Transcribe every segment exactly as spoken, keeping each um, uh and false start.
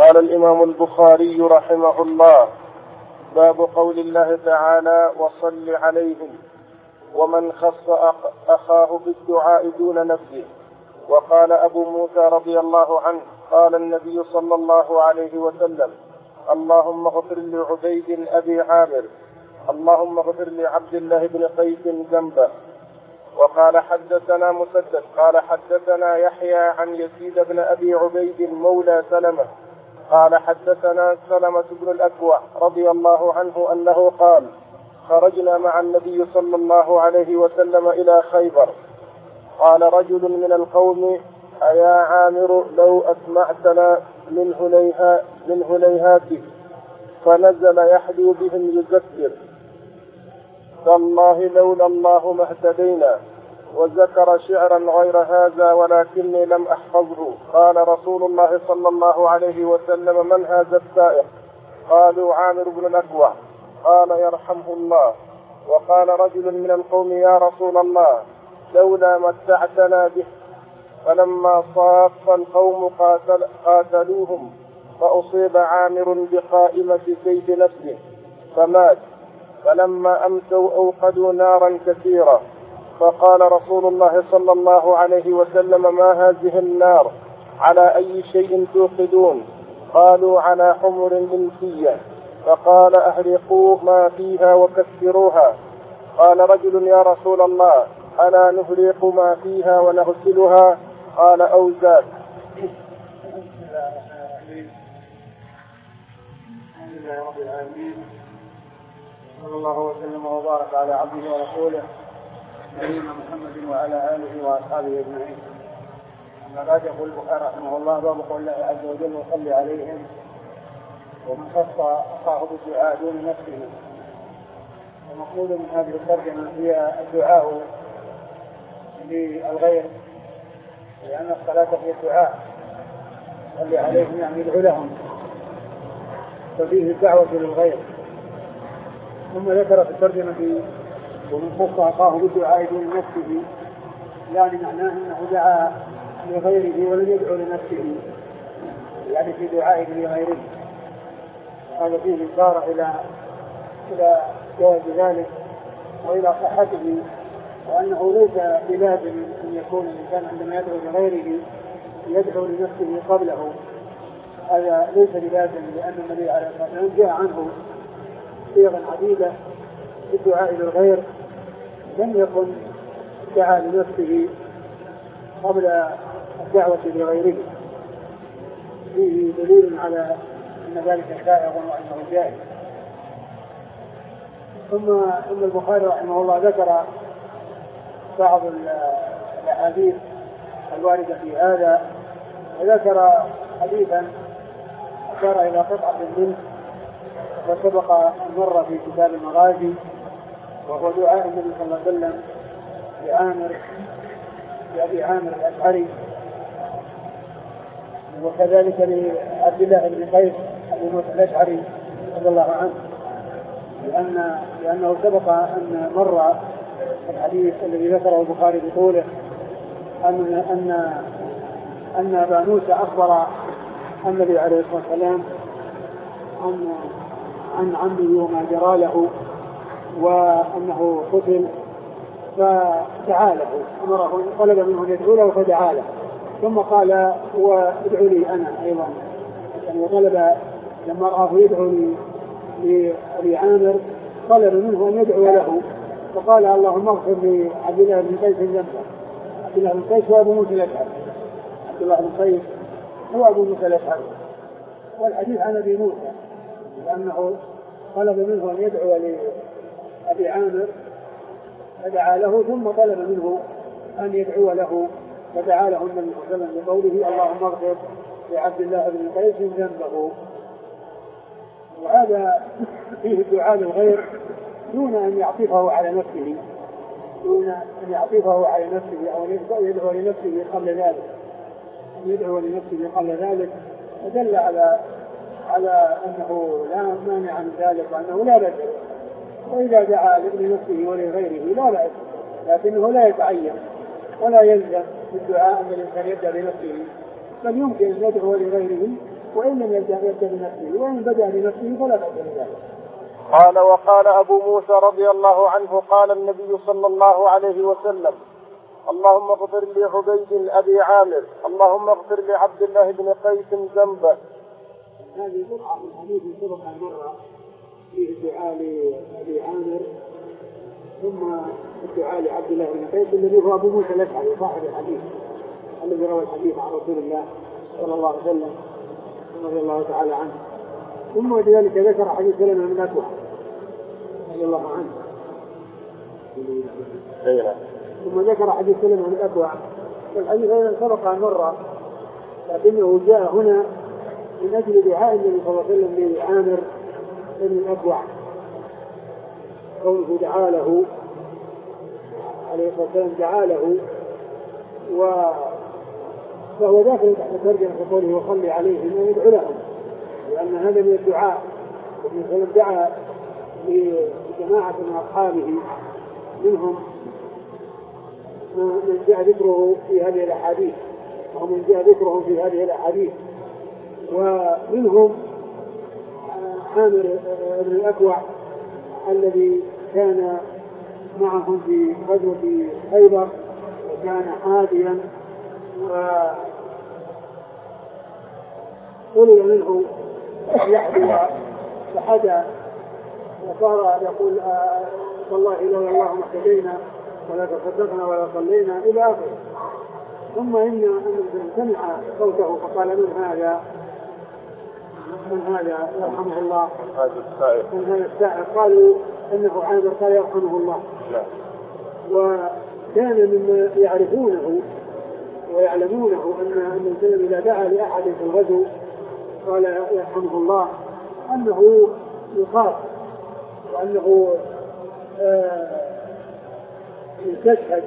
قال الإمام البخاري رحمه الله: باب قول الله تعالى: وصل عليهم، ومن خص أخاه بالدعاء دون نفسه. وقال أبو موسى رضي الله عنه: قال النبي صلى الله عليه وسلم: اللهم اغفر لعبيد أبي عامر، اللهم اغفر لعبد الله بن قيس ذنبه. وقال حدثنا مسدد قال حدثنا يحيى عن يزيد بن أبي عبيد مولى سلمة قال حدثنا سلمة بن الأكوع رضي الله عنه أنه قال: خرجنا مع النبي صلى الله عليه وسلم إلى خيبر. قال رجل من القوم: أيا عامر لو أسمعتنا من هليها من هليهاتك. فنزل يحدو بهم يذكر: تالله لولا الله ما اهتدينا. وذكر شعرا غير هذا ولكني لم أحفظه. قال رسول الله صلى الله عليه وسلم: من هذا السائق؟ قالوا: عامر بن الأكوع. قال: يرحمه الله. وقال رجل من القوم: يا رسول الله لولا متعتنا به. فلما صاف القوم قاتل قاتلوهم فأصيب عامر بقائمة سيف نفسه فمات. فلما أمسوا أوقدوا نارا كثيرة، فقال رسول الله صلى الله عليه وسلم: ما هذه النار؟ على أي شيء توقدون؟ قالوا: على حمر منسية. فقال: أهرقوا ما فيها وكسروها. قال رجل: يا رسول الله ألا نهرق ما فيها ونغسلها؟ قال: أو زاد. الحمد لله رب العالمين، صلى الله وسلم وبارك على عبده ورسوله نبينا محمد وعلى آله وأصحابه أجمعين. أما بعد، يقول البخاري رحمه الله: باب قول الله عز وجل: وصل عليهم، ومن خص أخاه بالدعاء دون نفسه. ومقصود من هذه الترجمة هي الدعاء للغير، لأن الصلاة هي الدعاء. صل عليهم يعني ادعو لهم، ففيه الدعوة للغير. ثم ذكر في الترجمة: ومن خص أخاه بالدعاء دون نفسه، يعني معناه أنه دعا لغيره ولم يدعو لنفسه، يعني في دعائه لغيره. هذا فيه إشارة إلى إلى جواز ذلك وإلى صحته، وأنه ليس بلازم أن يكون الإنسان عندما يدعو لغيره يدعو لنفسه قبله. هذا ليس بلازم، لأن النبي عليه الصلاة والسلام جاء عنه صيغ عديدة في الدعاء للغير، لم يكن دعا لنفسه قبل الدعوة لغيره. فيه دليل على أن ذلك شائع وأنه جائز. ثم إن البخاري رحمه الله ذكر بعض الأحاديث الواردة في هذا، وذكر حديثا أشار إلى قطعة منه وسبق مرة في كتاب المغازي، وهو دعاء النبي صلى الله عليه وسلم لعامر لأبي عامر الأشعري، وكذلك لعبد الله بن قيس أبي موسى الأشعري رضي الله عنه، لأن لأنه سبق أن مر الحديث الذي ذكره البخاري بطوله أن أن أن أبا موسى أخبر النبي عليه الصلاة والسلام عن عن عمه وما جرى له، وأنه قتل، فدعا له، أمره طلب منه أن يدعو له فدعا له، ثم قال: وادعو لي أنا أيضا. يعني وطلب لما رآه يدعو لأبي عامر طلب منه أن يدعو له، فقال: اللهم اغفر لعبد الله بن قيس ذنبه. عبد الله بن قيس هو أبو موسى الأشعري. عبد الله بن قيس هو أبو موسى الأشعري، والحديث عن أبي موسى، لأنه طلب منه أن يدعو لأبي عامر فدعا له، ثم طلب منه أن يدعو له فدعا له النبي صلى الله عليه وسلم بقوله: اللهم اغفر لعبد الله بن قيس ذنبه. وهذا فيه الدعاء للغير دون أن يعطفه على نفسه، دون أن يعطفه على نفسه أو يدعو لنفسه قبل ذلك، أن يدعو لنفسه قبل ذلك، فدل على على أنه لا مانع من ذلك وأنه لا بأس. وإذا دعا لنفسه ولغيره لا بأس، لكنه لا يتعين ولا يلزم بالدعاء أن الإنسان يبدأ بنفسه، بل يمكن أن يدعو لغيره وإن لم يبدأ يبدأ بنفسه، وإن بدأ بنفسه فلا بأس بذلك. قال وقال أبو موسى رضي الله عنه قال النبي صلى الله عليه وسلم اللهم اغفر لعبيد أبي عامر اللهم اغفر لعبد الله بن قيس ذنبه. هذه قطعة من حديث سبق مرة فيه الدعاء لأبي عامر ثم الدعاء لعبد الله بن قيس الذي هو أبو موسى الأشعري صاحب الحديث الذي روى الحديث عن رسول الله صلى الله عليه وسلم رضي الله تعالى عنه. ثم لذلك ذكر حديث سلمة بن الأكوع رضي الله عنه. ثم ذكر حديث سلمة بن الأكوع. الحديث أيضا سبق مرة لكنه جاء هنا من أجل دعاء النبي صلى الله عليه وسلم لعامر بن الأكوع قوله دعا له عليه الصلاة والسلام دعا له و فهو داخل تحت ترجمة قوله وصلي عليهم أن يدعو لهم لأن هذا من الدعاء. وابن سلم دعا لجماعة من أصحابه منهم من جاء ذكره في هذه الأحاديث ومن جاء ذكرهم في هذه الأحاديث ومنهم عامر بن الأكوع الذي كان معهم في غزوة خيبر وكان حاديا وطلب منه يحدو فحدى وصار يقول والله لولا الله ما اهتدينا ولا تصدقنا ولا صلينا إلى آخره. ثم إن أن سمع صوته فقال من هذا من هذا يرحمه الله من هذا السائل قالوا إنه عامر قال يرحمه الله. وكان مما يعرفونه ويعلمونه أن الإنسان إذا دعا لأحد في الغزو قال يرحمه الله أنه يخاف وأنه يستشهد.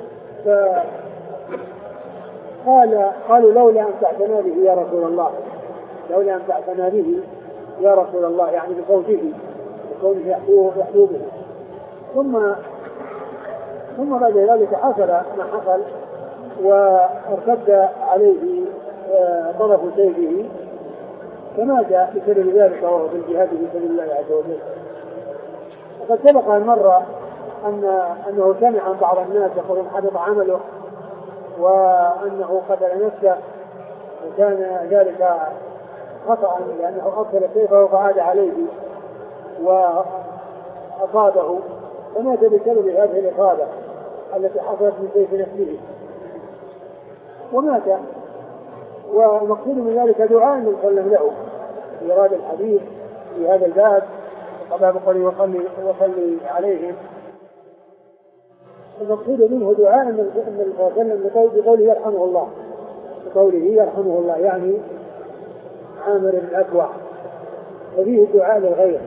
فقال قالوا لولا أن تعتنى به يا رسول الله لولا أن تعتنى به يا رسول الله يعني بصوته بكونه يحفوه يحفوه به. ثم ثم بعد ذلك حصل ما حصل وارتد عليه طرف سيفه فمات بسبب ذلك وهو في الجهاد في سبيل الله عز وجل. وقد سبق مرة أن أنه سمع عن بعض الناس يقولون حدث عمله وأنه قتل نفسه وكان ذلك خطأ لأنه أرسل سيفه فعاد عليه وأصابه فمات بسبب هذه الإصابة التي حصلت من سيف نفسه ومات. ومقصود من ذلك دعاء النبي صلى الله عليه وسلم له في هذا الحديث في هذا الباب قبل بقوله وصلي وصلي عليهم. المقصود منه دعاء النبي صلى الله عليه وسلم بقوله يرحمه الله بقوله يرحمه الله يعني عامر بن الأكوع وفيه الدعاء للغير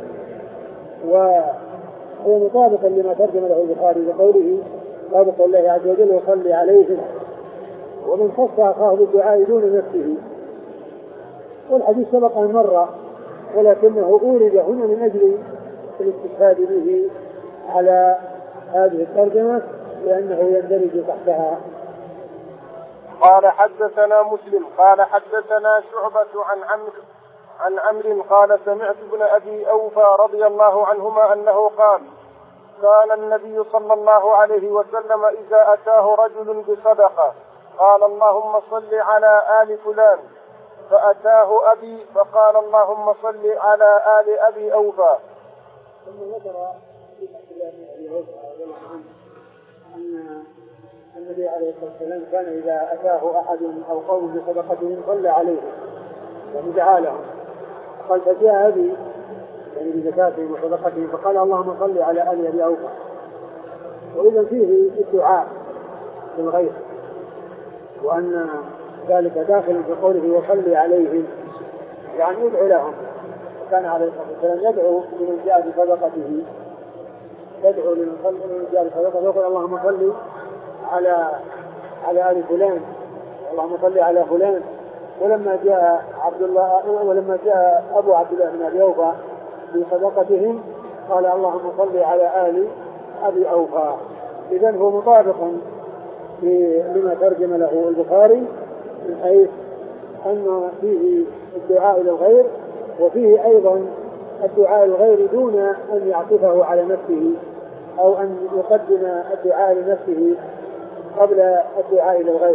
وهو مطابقا لما ترجم له البخاري بقوله قال الله عز وجل وصلي عليهم ومن خص أخاه بالدعاء دون نفسه. والحديث سبق مرة ولكنه أورد هنا من أجل الاستشهاد به على هذه الترجمة لأنه يندرج تحتها. قال حدثنا مسلم قال حدثنا شعبة عن عمرو عن عمرو قال سمعت ابن أبي أوفى رضي الله عنهما أنه قال كان النبي صلى الله عليه وسلم إذا أتاه رجل بصدقة قال اللهم صل على آل فلان فأتاه أبي فقال اللهم صل على آل أبي أوفى. ثم ذكر في أبي أوفى أن النبي عليه الصلاة والسلام كان إذا أتاه أحد أو قوم بصدقته صلى عليه ودعا لهم قال فجاء أبي يعني بزكاته وصدقته فقال اللهم صل على آل أبي أوفى. وإذا فيه الدعاء للغير وأن ذلك داخل في قوله وصلي عليهم يعني يدعو لهم. كان عليه الصلاة والسلام يدعو لمن جاء بصدقته يدعو لمن جاء بصدقته يقول اللهم صل على على آل فلان اللهم صل على فلان. ولما جاء عبد الله ولما جاء أبو عبد الله بن أبي أوفى بصدقتهم قال اللهم صل على آل أبي أوفى. إذن هو مطابق لما ترجم له البخاري من حيث أن فيه الدعاء للغير، وفيه أيضا الدعاء للغير دون أن يعطفه على نفسه أو أن يقدم الدعاء لنفسه قبل الدعاء للغير.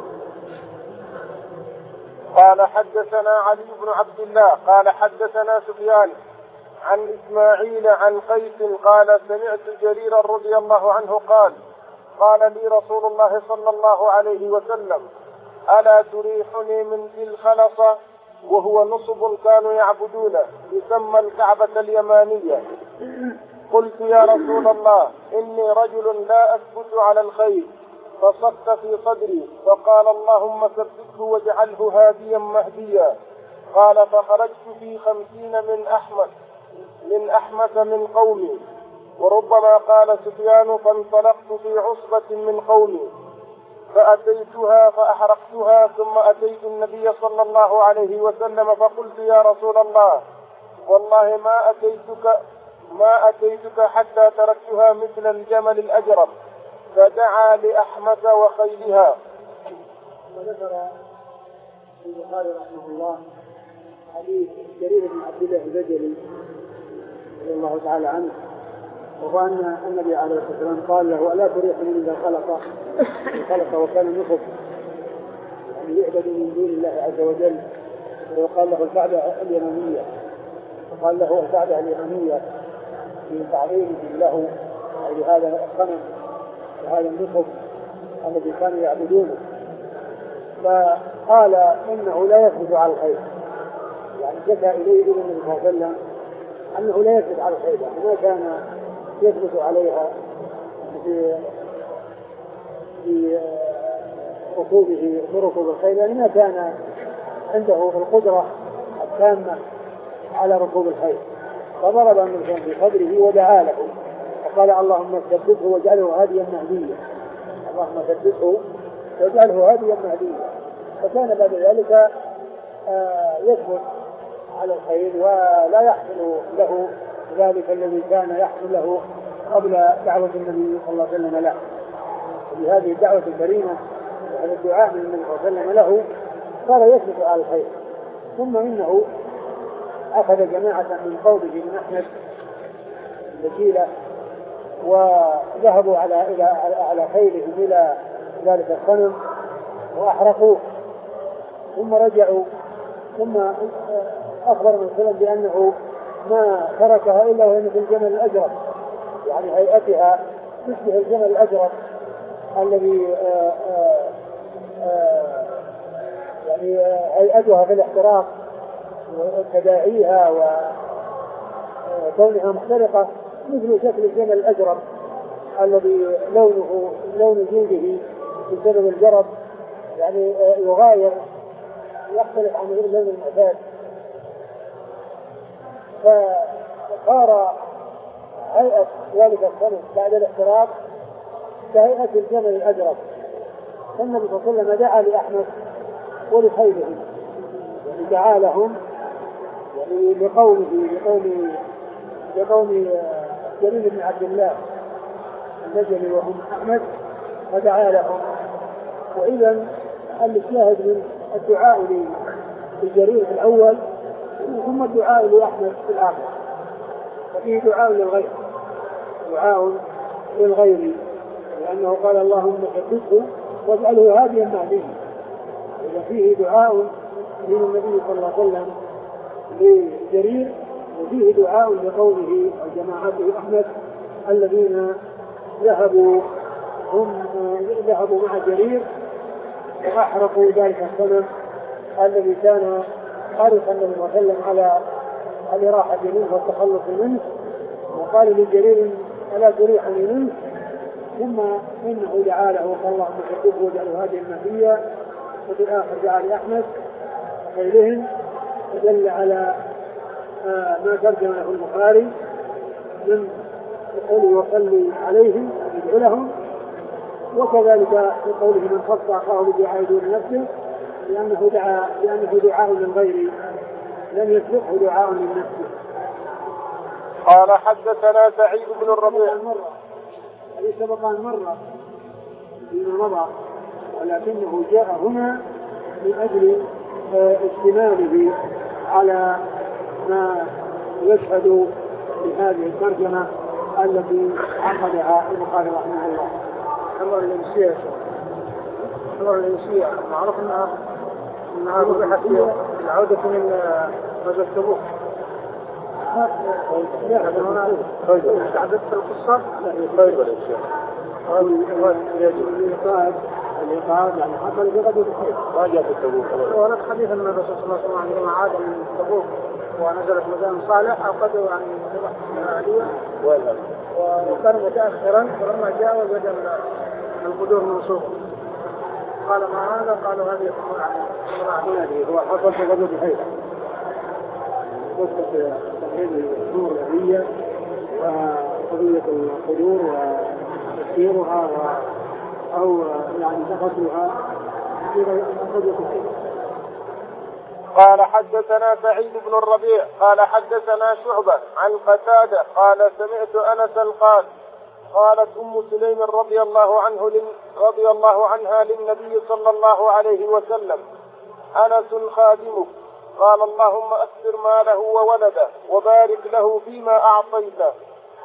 قال حدثنا علي بن عبد الله قال حدثنا سفيان عن إسماعيل عن قيس قال سمعت جريرا رضي الله عنه قال قال لي رسول الله صلى الله عليه وسلم ألا تريحني من ذي الخلصة، وهو نصب كانوا يعبدونه يسمى الكعبة اليمانية. قلت يا رسول الله إني رجل لا أثبت على الخير، فصدت في صدري، فقال اللهم ثبته واجعله هاديا مهديا. قال فخرجت في خمسين من أحمد من أحمس من قومي. وربما قال سفيان فانطلقت في عصبة من قومي فأتيتها فأحرقتها، ثم أتيت النبي صلى الله عليه وسلم فقلت يا رسول الله والله ما أتيتك ما أتيتك حتى تركتها مثل الجمل الأجرب. فدعا لأحمس وخيلها. وذكر البخاري رحمه الله حديث جرير بن عبد الله البجلي رضي الله تعالى عنه، وهو أن النبي عليه الصلاة والسلام قال له ألا تريحني من ذا الخلقة الخلقة وكان نصب يعني يعبد من دون الله عز وجل. وقال له الكعبة اليمانية، وقال له الكعبة اليمانية في تعظيمه له لهذا الصنم وهذا النصب الذي كانوا يعبدونه. فقال إنه لا يثبت على الخير، يعني جاء إليه إلى النبي صلى الله عليه وسلم أنه لا يثبت على الخير، يعني ما كان يثبت عليها في في ركوبه بركوب الخيل، يعني ما كان عنده القدرة التامة على ركوب الخيل. فضرب النبي في صدره ودعا له وقال اللهم ثبته واجعله هاديا مهديا، اللهم ثبته واجعله هاديا مهديا. فكان بعد ذلك يثبت على الخير ولا يحصل له ذلك الذي كان يحصل له قبل دعوة النبي صلى الله عليه وسلم له. وبهذه الدعوة الكريمة وهذا الدعاء من النبي صلى الله عليه وسلم له صار يثبت على الخير. ثم إنه أخذ جماعة من قومه من أحمد البكيلة وذهبوا على إلى على خيلهم إلى ذلك الصنم وأحرقوه، ثم رجعوا، ثم أخبر من سلم بأنه ما تركها إلا وهي مثل الجمل الأجرب، يعني هيئتها تشبه الجمل الأجرب الذي آآ آآ يعني هيئتها في الاحتراق وتداعيها وكونها مختلقة مثل شكل الجمل الأجرب الذي لونه لون جلده بسبب الجرب يعني يغاير يختلف عن اللون المعتاد. فصار هيئة ذلك الصنم بعد الاحتراق كهيئة الجمل الأجرب. فالنبي صلى الله عليه وسلم دعا لأحمد ولخيله، يعني دعا لهم يعني لقومه لقوم لقوم جرير بن عبد الله البجلي وهم أحمد، ودعا لهم. وإذا الشاهد من الدعاء لجرير في الأول ثم الدعاء لأحمد في الآخر، وفيه دعاء للغير دعاء للغير لأنه قال اللهم ثبته واجعله هاديا مهديا. إذا فيه دعاء من النبي صلى الله عليه وسلم لجرير، وفيه دعاء لقوله وجماعته أحمد الذين ذهبوا هم ذهبوا مع جرير وأحرقوا ذلك الصنم الذي كان حرص النبي صلى الله عليه وسلم على الإراحة منه والتخلص منه، وقال لجرير ألا تريحني منه. ثم إنه دعا له وقال اللهم ثبته واجعله هاديا مهديا. وفي الآخر دعا لأحمد وغيرهم، ودل على آه ما ترجم له البخاري من قوله وصلي عليهم يدعو لهم، وكذلك في قوله من خص أخاه بدعاء دون نفسه لأنه دعا لأنه دعاء للغير لم يسبقه دعاء لنفسه. قال حدثنا سعيد بن الربيع هذه سبق أن مر فيما مضى، ولكنه جاء هنا من أجل اشتماله على ما يشهد بهذه الترجمة التي عقدها البخاري رحمه الله. أمر الإنسية أمر الإنسية معروف أنها أنها وضحت في العودة من غزوة تبوك. لا هذا هنا تعددت القصة. لا خيبر يا شيخ. الإيقاظ الإيقاظ يعني حصل في غزوة تبوك. ما جاء في تبوك. ورد حديث أن الرسول صلى الله عليه وسلم عندما عاد من تبوك ونزلت مدان صالح أخذوا عن ذبح عالية وكان متأخرا ولما جاء وجد القدور منصوبة. قال ما هذا؟ قالوا هذه تمر عليه. هو حصل في غزوة الحيرة قصة تحريم الأمور الأهلية وقضية القدور وتسييرها أو يعني تفصلها في غزوة الحيرة. قال حدثنا سعيد بن الربيع قال حدثنا شعبة عن قتادة قال سمعت أنسا قال قالت أم سليم رضي الله عنه لل... رضي الله عنها للنبي صلى الله عليه وسلم أنس خادمك قال اللهم أكثر ماله وولده وبارك له فيما أعطيته.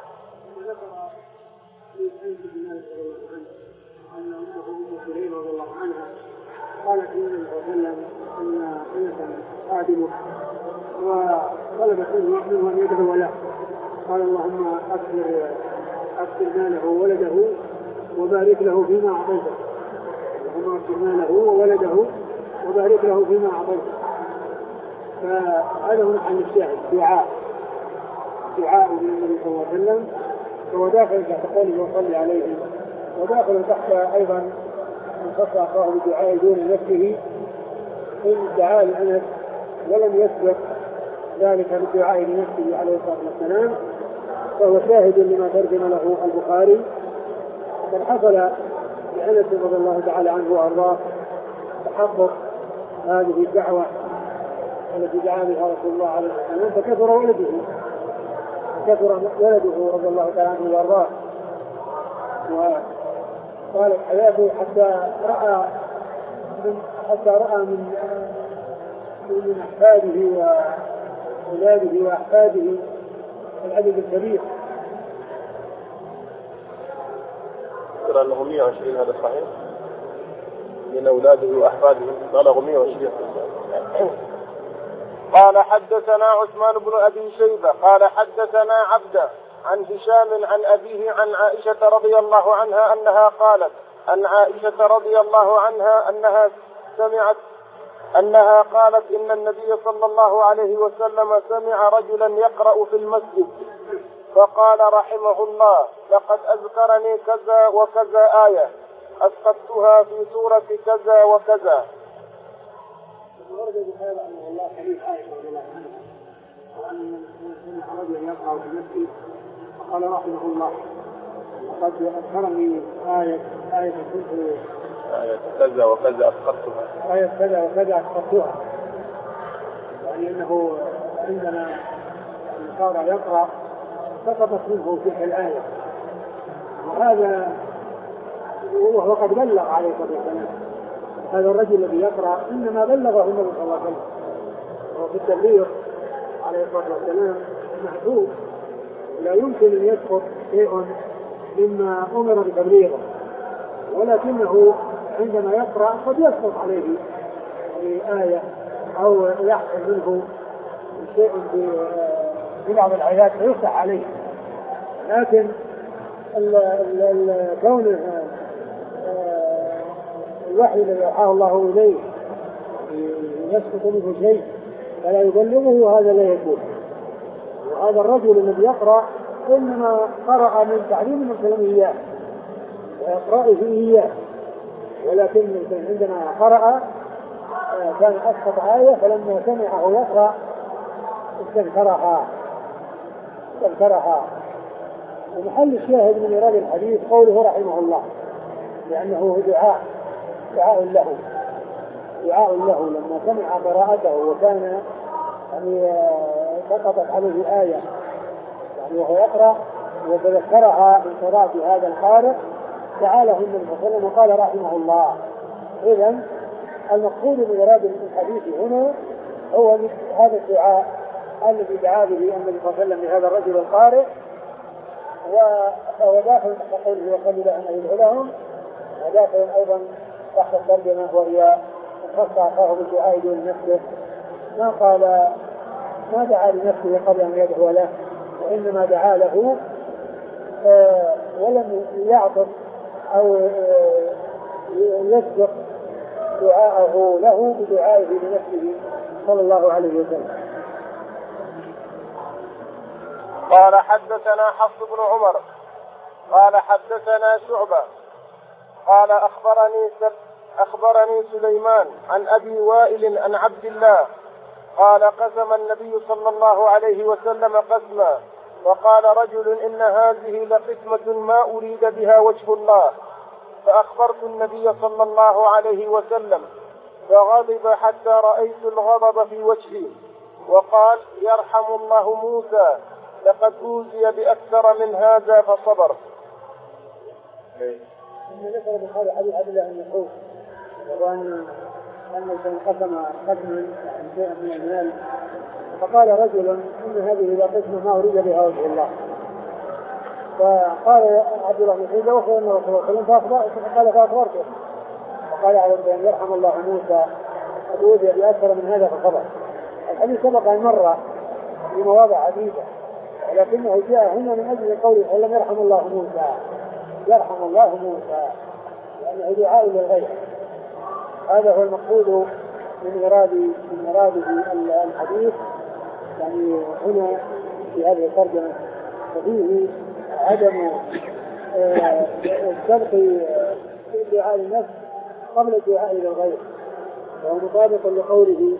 قالت النبي صلى الله عليه وسلم ان انسا خادمه وطلبت منه ان يدعو له قال اللهم اكثر اكثر ماله وولده وبارك له فيما اعطيته. اللهم اكثر ماله وولده وبارك له فيما اعطيته. فهذا هو محل الشاهد دعاء دعاء للنبي صلى الله عليه وسلم فهو داخل تحت قوله وصلي عليه وداخل تحت ايضا من خص أخاه بدعاء دون نفسه إن الدعاء لأنس ولم يسبق ذلك بالدعاء لنفسه عليه الصلاة والسلام فهو شاهد لما ترجم له البخاري. قد حصل لأنس رضي الله تعالى عنه وأرضاه تحقق هذه الدعوة التي دعا بها رسول الله عليه الصلاة والسلام فكثر ولده فكثر ولده رضي الله تعالى عنه وأرضاه طالت حياته حتى رأى من حتى رأى من من أحفاده وأولاده وأحفاده العدد الكبير. ترى أنه مئة وعشرين هذا صحيح من أولاده وأحفاده بلغوا مئة وعشرين. قال حدثنا عثمان بن أبي شيبة قال حدثنا عبده عن هشام عن أبيه عن عائشة رضي الله عنها أنها قالت عن عائشة رضي الله عنها أنها سمعت أنها قالت إن النبي صلى الله عليه وسلم سمع رجلا يقرأ في المسجد فقال رحمه الله لقد أذكرني كذا وكذا آية أسقطتها في سورة كذا وكذا. ورد بهذا أن الله حديث عائشة رضي الله عنها وأن سمع رجلا يقرأ في المسجد قال رحمه الله لقد أذكرني آية آية كنت آية كذا وكذا أسقطتها آية كذا وكذا أسقطتها يعني أنه عندما صار يقرأ سقطت منه تلك الآية وهذا وهو قد بلغ عليه الصلاة والسلام. هذا الرجل الذي يقرأ إنما بلغه النبي صلى الله عليه وسلم وفي التبليغ عليه الصلاة والسلام محدود لا يمكن أن يسقط شيء مما أمر بتبليغه ولكنه عندما يقرأ قد يسقط عليه آية أو يحصل منه شيء في بعض الآيات فيفتح عليه لكن كونه الوحي الذي يوحاه الله إليه يسقط منه شيء فلا يبلغه هذا لا يكون. وهذا الرجل الذي يقرأ إنما قرأ من تعليم الكلام إياه وإقرائه إياه ولكن عندما قرأ كان أسقط آية فلما سمعه يقرأ استذكرها استذكرها. ومحل الشاهد من إيراد الحديث قوله رحمه الله لأنه دعاء دعاء له دعاء له لما سمع قراءته وكان يعني سقطت عليه آية يعني وهو يقرأ وتذكرها من قراءة هذا القارئ دعا له النبي صلى الله عليه وسلم وقال رحمه الله. إذن المقصود من إرادة الحديث هنا هو هذا الدعاء الذي دعا به النبي صلى الله عليه وسلم لهذا الرجل القارئ، وهو داخل قوله وقبل أن يدعو لهم، وداخل أيضا تحت الترجمة وهي خص أخاه بالدعاء دون نفسه، ما قال ما دعا لنفسه قبل أن يدعو له، وإنما دعا له آه ولم يعطف أو آه يسبق دعاءه له بدعائه لنفسه صلى الله عليه وسلم. قال حدثنا حفص بن عمر قال حدثنا شعبة قال أخبرني أخبرني سليمان عن أبي وائل عن عبد الله قال قسم النبي صلى الله عليه وسلم قسما وقال رجل إن هذه لقسمة ما أريد بها وجه الله، فأخبرت النبي صلى الله عليه وسلم فغضب حتى رأيت الغضب في وجهي وقال يرحم الله موسى لقد أوذي بأكثر من هذا فصبر. إن ذكر بخاري حديث عبد الله بن مسعود وأن أن قسم قسما شيئا من المال، فقال رجل إن هذه لقسمة ما أريد بها وجه الله، فقال عبد الله بن مسعود وخير أن رسول الله صلى الله عليه وسلم قال فأخبرته، فقال عليه الصلاة والسلام يرحم الله موسى قد أوذي بأكثر من هذا فصبر. الحديث سبق أن مر في مواضع عديدة، ولكنه جاء هنا من أجل قوله صلى الله عليه وسلم يرحم الله موسى يرحم الله موسى لأنه دعاء للغير. هذا هو المقصود من إرادة من إرادة الحديث، يعني هنا في هذه الترجمة فيه عدم السبق في الدعاء للنفس قبل الدعاء للغير، وهو مطابق لقوله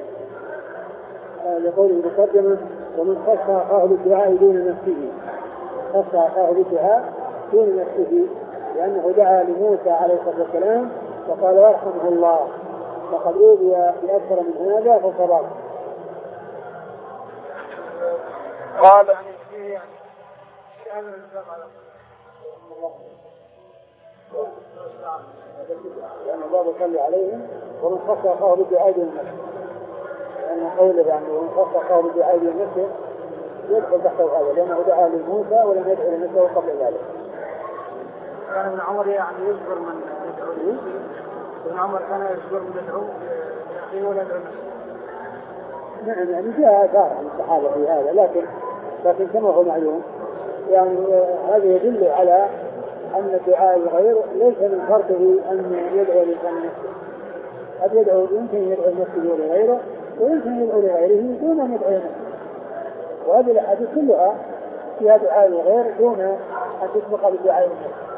لقوله بالترجمة ومن خص أخاه بالدعاء دون نفسه، خص أخاه بالدعاء دون نفسه لأنه دعا لموسى عليه الصلاة والسلام وقال يرحمه الله لقد أوذي بأكثر من هذا فصبر. قال لأن الله صلى عليهم ومن خص أخاه بالدعاء دون نفسه، لأن قوله يعني ومن خص أخاه بالدعاء دون نفسه يدخل تحته هذا لأنه دعا لموسى ولم يدعو لنفسه قبل ذلك. كان ابن عمر يعني يصبر من يدعو لنفسه، ابن عمر كان يصبر من يدعو لأخيه ولا يدعو لنفسه. نعم يعني جاء آثار عن الصحابة في هذا، لكن لكن كما هو معلوم يعني هذا يدل على أن الدعاء الغير ليس من شرطه أن يدعو لنفسه، قد يدعو يمكن يدعو لنفسه ولغيره ويمكن يدعو لغيره دون أن يدعو لنفسه، وهذه الأحاديث كلها فيها دعاء الغير دون أن تسبق بالدعاء لنفسه.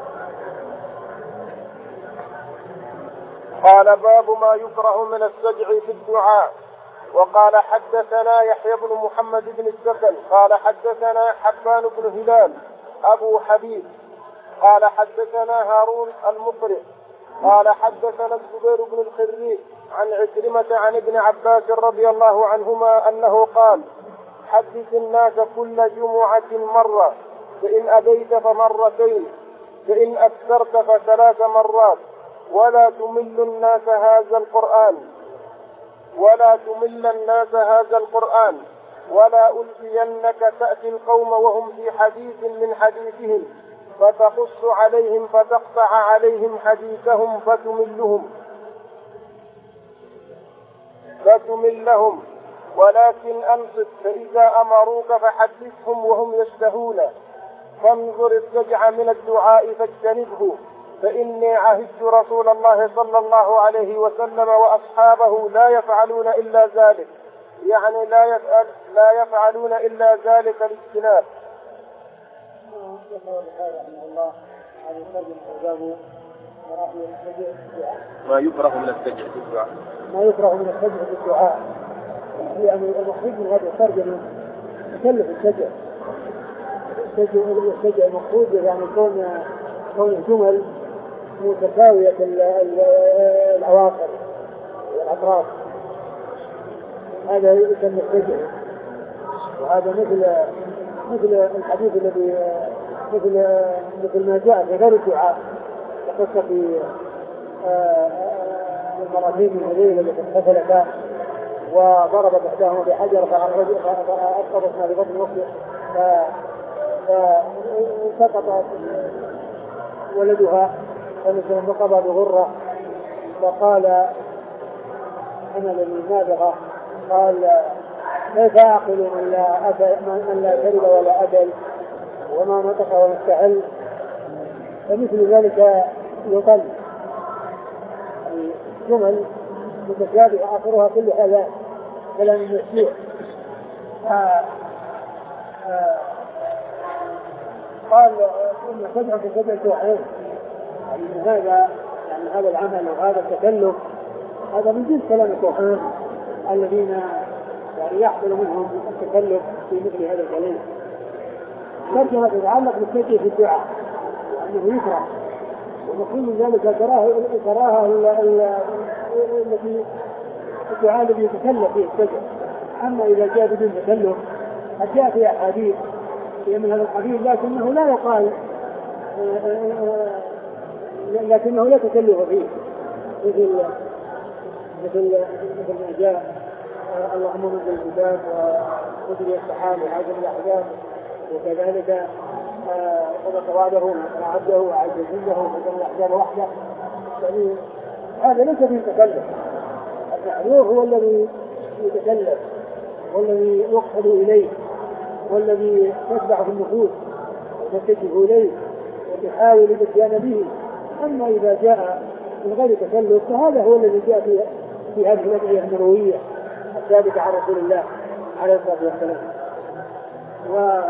قال باب ما يكره من السجع في الدعاء. وقال حدثنا يحيى بن محمد بن السكن قال حدثنا حبان بن هلال أبو حبيب قال حدثنا هارون المقرئ قال حدثنا الزبير بن الخريج عن عكرمة عن ابن عباس رضي الله عنهما أنه قال حدث الناس كل جمعة مرة، فإن أبيت فمرتين، فإن أكثرت فثلاث مرات، ولا تمل الناس هذا القرآن ولا تمل الناس هذا القرآن ولا ألفينك تأتي القوم وهم في حديث من حديثهم فتقص عليهم فتقطع عليهم حديثهم فتملهم فتملهم ولكن أنصت، فإذا أمروك فحدثهم وهم يشتهون، فانظر السجع من الدعاء فاجتنبه، فإني عهدت رسول الله صلى الله عليه وسلم وأصحابه لا يفعلون إلا ذلك، يعني لا يفعل لا يفعلون إلا ذلك الاجتناب. ما يكره من السجع في الدعاء ما يكره من السجع في الدعاء يعني المقصود من هذه الترجمة تكلف السجع السجع السجع المقصود يعني كون كون جمل متساوية الأواخر والأطراف، هذا يسمى السجع. وهذا مثل مثل الحديث الذي مثل مثل ما جاء في غير الدعاء، قصة في المرتين من هذين التي اغتسلتا وضربت احداهما بحجر فأسقطت ما ببطن نفسه فسقطت ولدها فمثل نقب بغرة فقال أنا لمن نابغة قال كيف أعقل من لا, من لا شرب ولا أكل وما نطق ولا استحل فمثل ذلك يقل جمل متشابهة آخرها كل هذا كلام مسيح. قال إن سبعة سبعة وحيد يعني هذا يعني هذا العمل وهذا التكلف هذا من جنس كلام الكهان الذين يعني يحصل منهم التكلف في مثل هذا الكلام. ترجمة تتعلق بالسجع في الدعاء أنه يكره ومقصود من ذلك كراهة التي الدعاء الذي يتكلف فيه السجع. أما إذا جاء بدون تكلف قد جاء في أحاديث في من هذا القبيل لكنه لا يقال لكنه لا تكلف فيه مثل مثل مثل ما جاء اللهم نزل الجبال وأجري السحاب وهاجم الأحزاب وكذلك صدق وعده وعده وعز جنده وهزم الأحزاب وحده. يعني هذا ليس فيه تكلف. المحذور هو الذي يتكلف والذي يقصد إليه والذي يتبع في النفوس وتتجه إليه وتحاول الاتيان به. أما إذا جاء من غير تكلف فهذا هو الذي جاء في في هذه الأدعية النبوية الثابتة عن رسول الله عليه الصلاة والسلام. و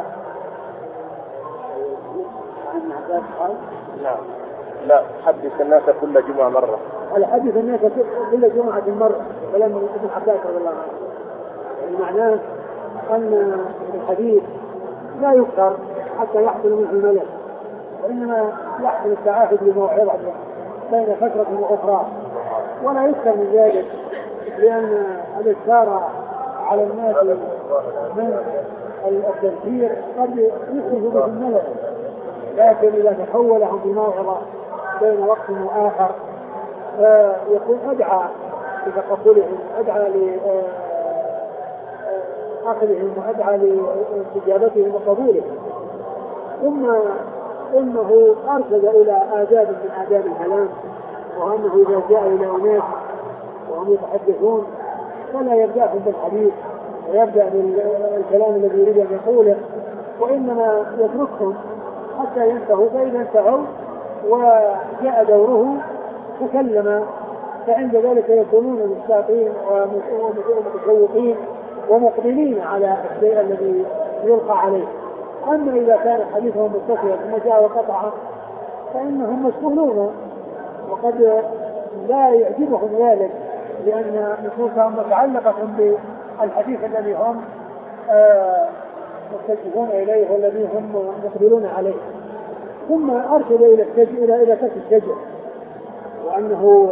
لا لا حدث الناس كل جمعة مرة. على حدث الناس كل جمعة مرة كلام ابن عباس رضي الله عنه. يعني معناه أن الحديث لا يكثر حتى يحصل منه الملل وإنما يحصل التعاهد بموعظة بين فترة وأخرى ولا يكثر من ذلك لأن الإكثار على الناس من التذكير قد يحدث به الملل. لكن إذا تحولهم بموعظة بين وقت وآخر فيكون أدعى لتقبلهم أدعى لأخذهم وأدعى لاستجابتهم وقبولهم. ثم إنه أرشد إلى آداب من آداب الكلام وأنه إذا جاء إلى أناس وهم يتحدثون فلا يبدأهم بالحديث ويبدأ بالكلام الذي يريد أن يقوله وإنما يتركهم حتى ينتهوا. فإذا انتهوا وجاء دوره تكلم فعند ذلك يكونون مستاقين ومتشوقين ومقبلين على الشيء الذي يلقى عليه. أما إذا كان حديثهم متصلا ثم جاء وقطع فإنهم مسؤولون وقد لا يعجبهم ذلك لأن نصوصهم متعلقة بالحديث الذي هم مستجيبون إليه والذي هم مقبلون عليه. ثم أرشد إلى السجع إلى إلى كسر السجع وأنه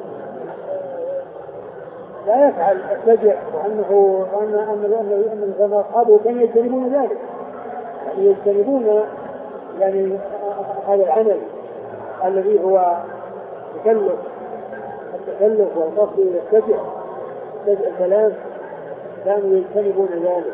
لا يفعل السجع وأنه أن أن أن أصحابه كانوا يجتنبون ذلك يعني يجتنبون يعني هذا العمل الذي هو تكلف التكلف والقصد إلى السجع سجع الكلام كانوا يجتنبون ذلك.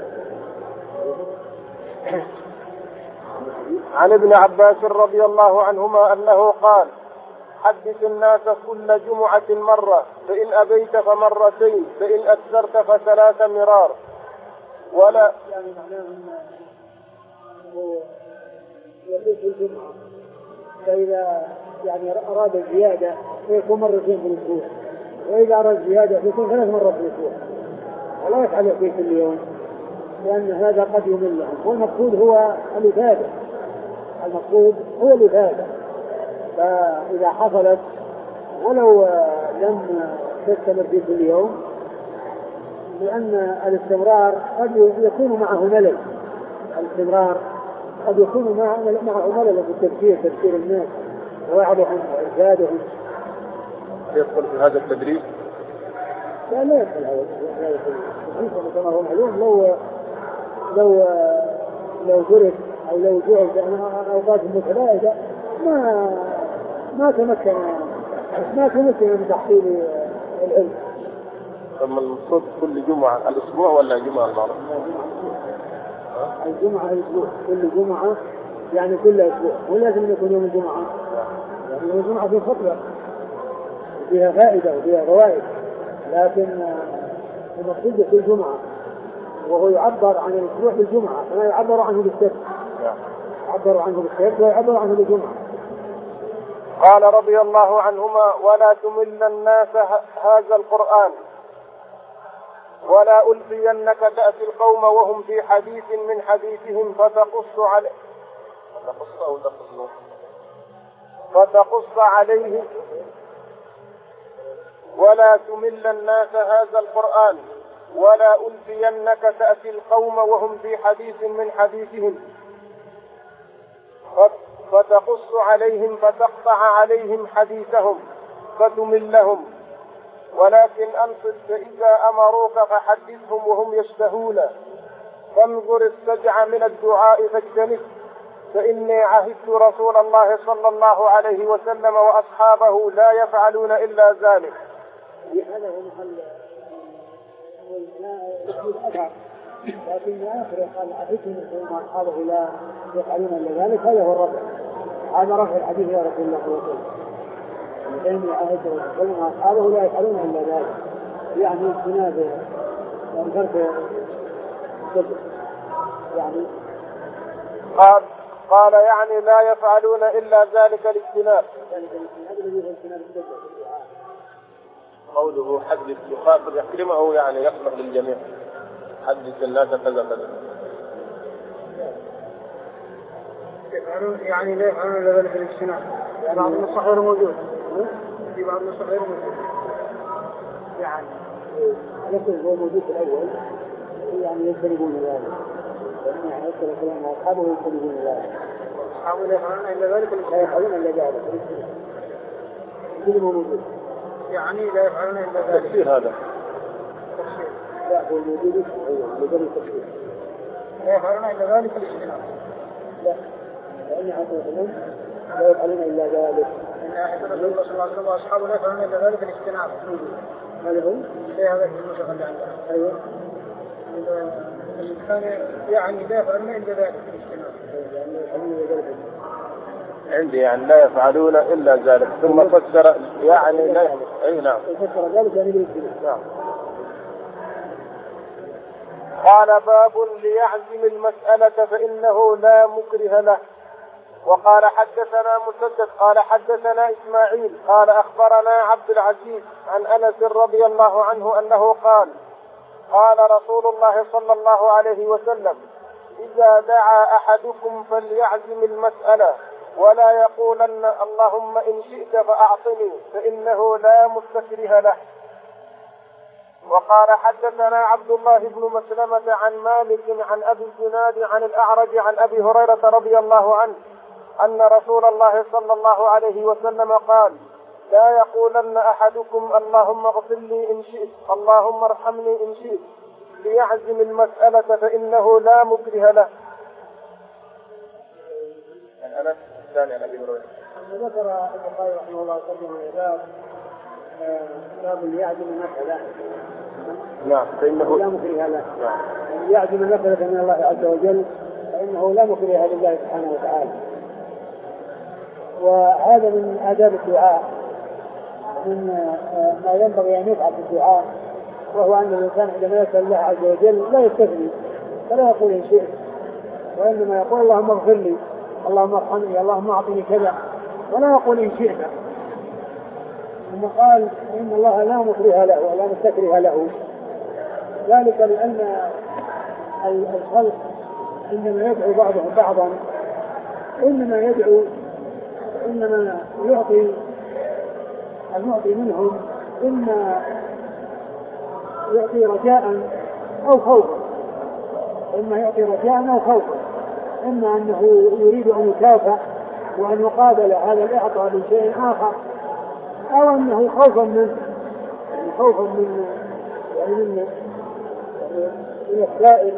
عن ابن عباس رضي الله عنهما أنه قال حدث الناس كل جمعة مرة فإن أبيت فمرتين فإن أكثرت فثلاث مرار ولا يعني معناه أنه يبيت الجمعة فإذا يعني أراد الزيادة فيكون مرتين في الأسبوع وإذا أراد الزيادة فيكون ثلاث مرات في الأسبوع ولا يفعل في كل يوم لأن هذا قد يملهم. والمقصود هو الإفادة المقصود هو الإفادة. فإذا حصلت ولو لم تستمر في كل يوم لأن الاستمرار قد يكون معه ملل الاستمرار قد يكون معه ملل في التفكير تفكير الناس ووعدهم وإرشادهم. يدخل في هذا التدريب؟ لا لا يدخل هذا التدريب كما هو معلوم. لو لو لو درس أو لو جعل أوقات متباعدة ما ما تمكن ما تمكن من تحصيل العلم. ثم المقصود كل جمعة الأسبوع ولا جمعة المرة؟ الجمعة الأسبوع، كل جمعة يعني كل أسبوع، ولازم يكون يوم الجمعة. يعني يوم الجمعة فيه خطبة وفيها فائدة وفيها فوائد، لكن المقصود كل جمعة، وهو يعبر عن الأسبوع بالجمعة كما يعبر عنه بالسبت. يعبر عنه بالسبت ويعبر عنه بالجمعة. قال رضي الله عنهما: ولا تمل الناس هذا القرآن ولا ألفينك تأتي القوم وهم في حديث من حديثهم فتقص عليه فتقص أو تقص فتقص عليه ولا تمل الناس هذا القرآن ولا ألفينك تأتي القوم وهم في حديث من حديثهم فتقص عليهم فتقطع عليهم حديثهم فتملهم، ولكن أنصت فإذا أمروك فحدثهم وهم يشتهون، فانظر السجع من الدعاء فاجتنب، فإني عهدت رسول الله صلى الله عليه وسلم وأصحابه لا يفعلون إلا ذلك. هذا هو محل لكن آخر قال عهدتهم وأصحابه لا يفعلون إلا ذلك، هذا هو الرفع. هذا رفع الحديث يا رسول الله صلى الله عليه وسلم. فإني عهدت رسول وأصحابه لا يفعلون إلا ذلك، يعني اجتناب وانترك الصدق. يعني قال قال يعني لا يفعلون إلا ذلك الاجتناب. قوله حدث يخاطب يكرمه يعني يصلح للجميع، حدث الناس كذا كذا. يعني لا يفعلون إلا ذلك الاجتناب. بعض النصح غير موجود، في بعض النصح غير موجود. يعني يكون هو موجود في الأول، يعني يجتنبون ذلك، يعني يذكر كلام أصحابه يجتنبون ذلك. أصحابه لا يفعلون إلا ذلك لا يفعلون إلا ذلك، كل موجود. يعني لا يفعلون إلا ذلك. تفسير هذا. تفسير. لا هو موجود هو مجرد تفسير. لا يفعلون إلا ذلك الاجتناب. لا، لأن عقولهم لا يفعلون إلا ذلك. إن أحد رسول الله صلى الله عليه وسلم وأصحابه لا يفعلون إلا ذلك الاجتناب. هذا هو؟ لا هذا المشغل اللي عندنا. أيوه. الثاني يعني لا يفعلون إلا ذلك الاجتناب. عندي يعني لا يفعلون إلا ذلك، ثم فسر يعني لا أي نعم. فسر ذلك يعني بالاجتناب. نعم. قال: باب ليعزم المسألة فإنه لا مكره له. وقال: حدثنا مسدد قال حدثنا إسماعيل قال أخبرنا عبد العزيز عن أنس رضي الله عنه أنه قال: قال رسول الله صلى الله عليه وسلم: إذا دعا أحدكم فليعزم المسألة ولا يقولن اللهم إن شئت فأعطني، فإنه لا مستكره له. وقال: حدثنا عبد الله بن مسلمة عن مالك عن أبي الزناد عن الأعرج عن أبي هريرة رضي الله عنه أن رسول الله صلى الله عليه وسلم قال: لا يقولن أحدكم اللهم اغفر لي إن شئت اللهم ارحمني إن شئت، ليعزم المسألة فإنه لا مكره له. أنس الثاني عن أبي هريرة. ذكر ابن القيم رحمه الله تعالى باب باب ليعزم المسألة. نعم، فإنه لا مكره له. نعم. يعزم المسألة من الله عز وجل فإنه لا مكره لله سبحانه وتعالى. وهذا من آداب الدعاء، من ما ينبغي أن يفعل في الدعاء، وهو أن الإنسان عندما يسأل الله عز وجل لا يستثني، فلا يقول إن شئت، وإنما يقول اللهم اغفر لي اللهم ارحمني اللهم أعطني كذا، ولا يقول إن شئت. ثم قال إن الله لا مكره له ولا مستكره له، ذلك لأن الخلق عندما يدعو بعضهم بعضا إنما يدعو إنما يعطي المعطي منهم إما يعطي رجاء أو خوفا، إما يعطي رجاء أو خوفا، إما أنه يريد أن يكافئ وأن يقابل هذا الإعطاء بشيء آخر، أو أنه خوفا منه، يعني خوفا من يعني من من السائل،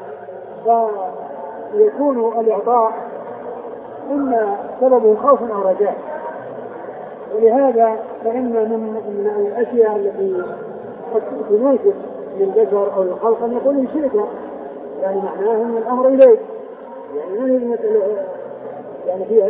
فيكون الإعطاء إما سببه خوف أو رجاء. ولهذا فإن من, من الأشياء التي قد تناسب للبشر أو الخلق أن يقول إن شئت، يعني معناه أن الأمر إليك، يعني ما هي المسألة يعني فيها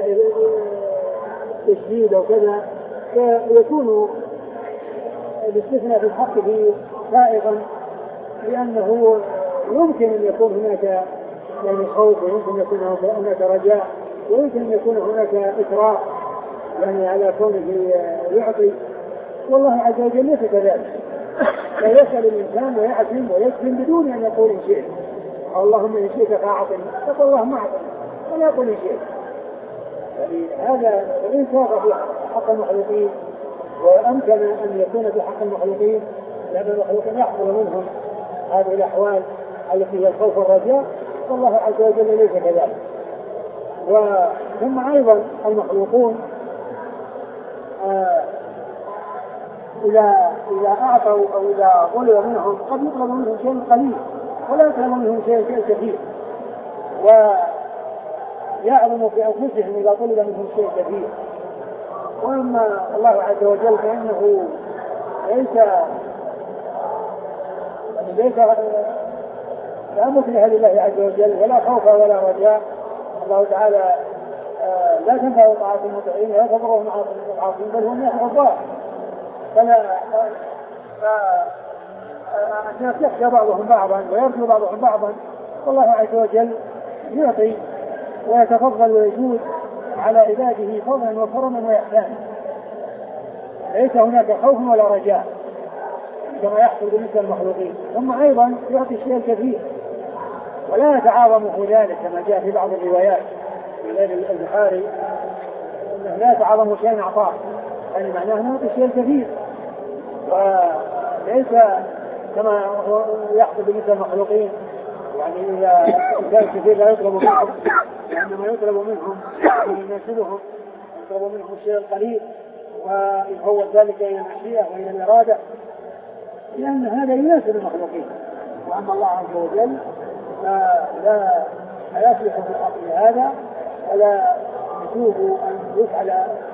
تشديد أو كذا، فيكون الاستثناء في الحق فيه سائغا، لأنه يمكن أن يكون هناك يعني خوف، ويمكن أن يكون هناك رجاء، ويمكن أن يكون هناك إكراه يعني على كونه يعطي، والله عز وجل ليس كذلك. لا يسأل الإنسان ويعزم ويسلم بدون أن يقول إن شئت، اللهم إن شئت فأعطني، فقال اللهم أعطني ولا يقول إن شئت. يعني هذا وإن ساق في حق المخلوقين وأمكن أن يكون في حق المخلوقين، لأن المخلوقين يحصل منهم هذه الأحوال التي هي الخوف والرجاء، والله عز وجل ليس كذلك. وثم أيضا المخلوقون آه إذا إذا أعطوا أو إذا طلب منهم قد يطلب منهم شيء قليل ولا يطلب منهم شيء كثير، ويعلم في أنفسهم إذا طلب منهم شيء كثير. وأما الله عز وجل فإنه ليس ليس لا مثله لله عز وجل ولا خوف ولا رجاء. الله تعالى آه لا تنفع طاعة المطيعين ولا تضرهم معاصي العاصين، بل هم يحفظون. فلا الناس يخشى بعضهم بعضا ويرجو بعضهم بعضا، والله عز وجل يعطي ويتفضل ويجود على عباده فضلا وكرما وإحسانا، ليس هناك خوف ولا رجاء كما يحصل بالنسبة للمخلوقين. ثم أيضا يعطي الشيء الكثير ولا يتعاظم ذلك كما جاء في بعض الروايات في البخاري أنه لا يتعاظم شيء أعطاه، يعني معناه أنه يعطي الشيء الكثير، وليس كما يحصل بالنسبة للمخلوقين، يعني إذا كان كثير لا يطلب منهم، لأنما يطلب منهم من يناسبهم يطلب منهم الشيء القليل ويفوض ذلك إلى المشيئة وإلى الإرادة، لأن هذا يناسب المخلوقين. وأما الله عز وجل فلا يصلح في الحق هذا، ولا يجوز أن يفعل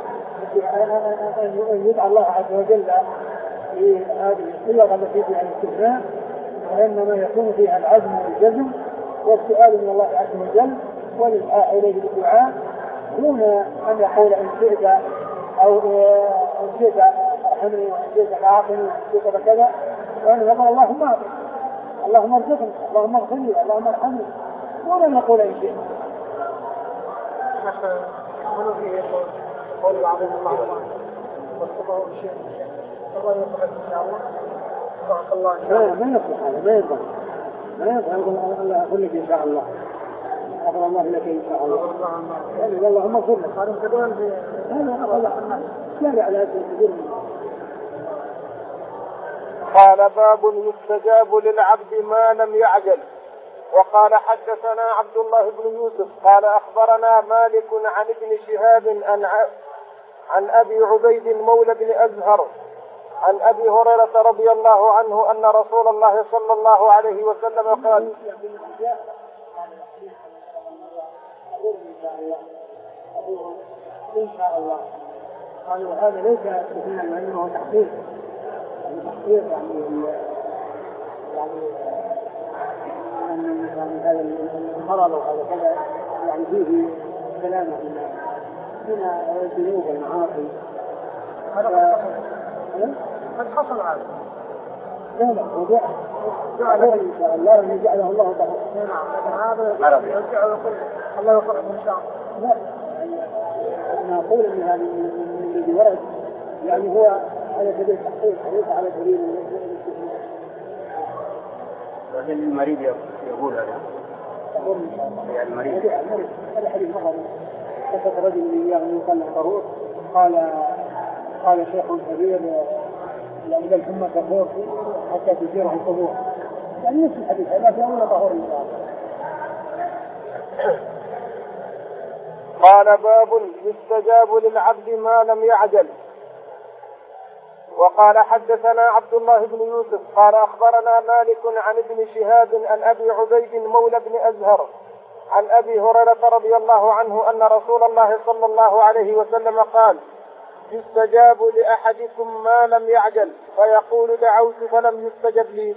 أن يدعى الله عز وجل في هذه الصيغ التي فيها الاستثناء، وإنما يكون فيها العزم والجزم والسؤال من الله عز وجل والإلحاح إليه بالدعاء، دون أن يقول إن شئت أو إن شئت ارحمني وإن شئت فأعطني وإن شئت بكذا، وأن يقول اللهم أعطني، اللهم ارزقني، اللهم اغفر لي، اللهم ارحمني، دون أن يقول إن شئت. منو فيه قول العظيم الله والصبر والشيء الله يصلح إن شاء الله. بارك الله إن شاء الله. ما يصلح هذا، ما يصلح ما يصلح يقول الله أقول لك إن شاء الله، أغفر الله لك إن شاء الله، يعني اللهم اغفر لك. هذا مكدون في هذا أقل شارع على هذا الكبير. قال باب يستجاب للعبد ما لم يعجل. وقال حدثنا عبد الله بن يوسف قال أخبرنا مالك عن ابن شهاب عن أبي عبيد مولى بن أزهر عن أبي هريرة رضي الله عنه أن رسول الله صلى الله عليه وسلم قال إن شاء الله. قالوا هذا ليس استثناء وإنه تحقيق، يعني تحقيق يعني يعني يعني هذا المرض وهذا كذا يعني فيه سلامة من الذنوب والمعاصي. قد حصل هذا. لا لا وجاء جعل إن شاء الله أن يجعله الله تعالى. نعم لكن هذا يرجع ويقول الله يغفر إن شاء الله. لا أنا أقول أن هذا من الذي ورد يعني هو على سبيل التحقيق وليس على سبيل الاستثناء. لكن المريض يقول هذا. يقول إن شاء الله. يعني المريض. هذا حديث مر قصة رجل من أيام يقال له طروق قال قال شيخ كبير يعني إذا الحمى كفور حتى تثيره القبور، يعني نفس الحديث هذا في أول طهور إن شاء الله. قال باب يستجاب للعبد ما لم يعجل. وقال حدثنا عبد الله بن يوسف قال أخبرنا مالك عن ابن شهاب عن أبي عبيد مولى بن أزهر عن أبي هريرة رضي الله عنه أن رسول الله صلى الله عليه وسلم قال يستجاب لأحدكم ما لم يعجل فيقول دعوت فلم يستجب لي.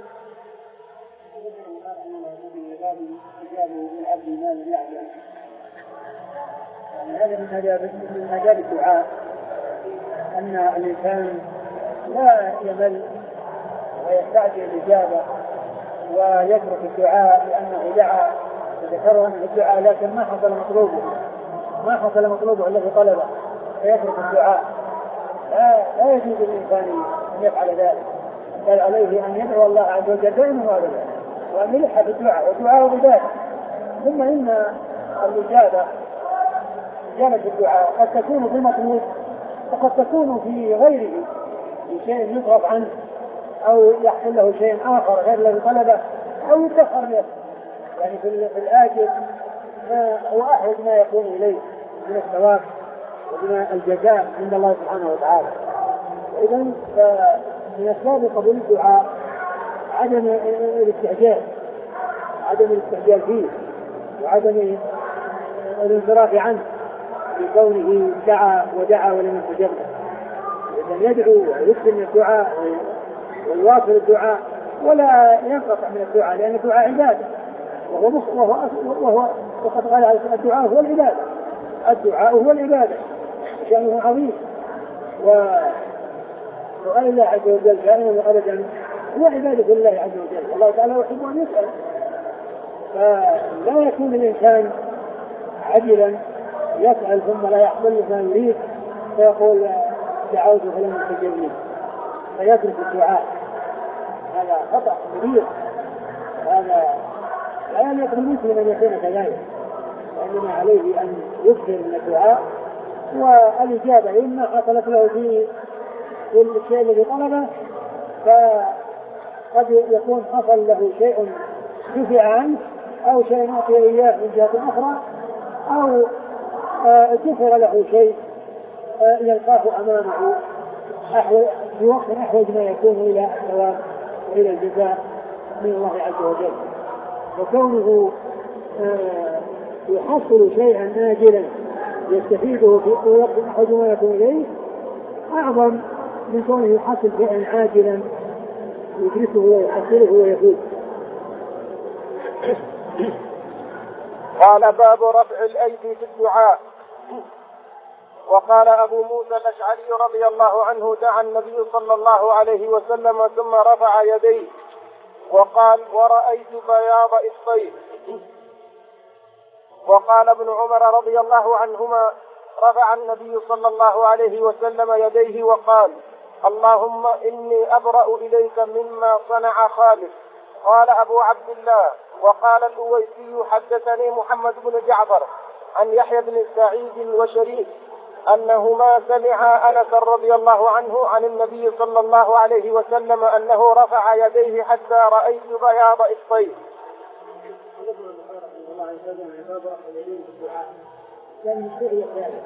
هذا من آداب الدعاء أن الإنسان لا يمل ويستعجل الإجابة ويترك الدعاء لأنه دعا وذكره أنه الدعاء لكن ما حصل مطلوبه ما حصل مطلوبه الذي طلبه فيترك الدعاء. لا, لا يجوز للإنسان أن يفعل ذلك، بل عليه أن يدعو الله عز وجل دائما وابدا وأن يلح في الدعاء والدعاء بذلك. ثم إن الإجابة إجابة الدعاء قد تكون في مطلوب وقد تكون في غيره في شيء يصرف عنه أو يحصل له شيء آخر غير الذي طلبه أو يتأخر له، يعني في الآجل هو أحوج ما يكون إليه من الثواب ومن الجزاء عند الله سبحانه وتعالى. إذن من أسباب قبول الدعاء عدم الاستعجال عدم الاستعجال فيه وعدم الانصراف عنه بكونه دعا ودعا ولم يستجب له. إذن يدعو ويكثر من الدعاء ويواصل الدعاء ولا ينقطع من الدعاء، لأن الدعاء عبادة وهو وهو وهو وقد قال الدعاء هو العبادة الدعاء هو العبادة شأنه عظيم. وقال الله عز وجل دائما وأبدا هو عبادة الله عز وجل، الله تعالى يحب أن يسأل، فلا يكون الإنسان عجلا يسأل ثم لا يحصل ما يريد فيقول دعوت فلم يستجب لي فيترك الدعاء. هذا خطأ كبير، هذا لا يليق بالمسلم أن يكون كذلك، وإنما عليه أن يكثر من الدعاء والإجابة إما حصلت له في الشيء الذي طلبه فقد يكون حصل له شيء دفع عنه أو شيء أعطي إياه من جهة أخرى أو كفر له شيء يلقاه أمامه في وقت أحوج ما يكون إلى الثواب وإلى الجزاء من الله عز وجل. وكونه يحصل شيئا آجلا يستفيده في وقت أحوج ما يكون إليه أعظم من كونه يحصل شيئا عاجلا يدرسه ويحصله ويفوز. قال باب رفع الأيدي في الدعاء. وقال أبو موسى الأشعري رضي الله عنه دعا النبي صلى الله عليه وسلم ثم رفع يديه وقال ورأيت بياض إبطيه. وقال ابن عمر رضي الله عنهما رفع النبي صلى الله عليه وسلم يديه وقال اللهم إني أبرأ إليك مما صنع خالد. قال أبو عبد الله وقال الأويسي حدثني محمد بن جعفر عن يحيى بن سعيد وشريك أنهما سمعا أنس رضي الله عنه عن النبي صلى الله عليه وسلم أنه رفع يديه حتى رأيت بياض إبطيه. كان يشتري ذلك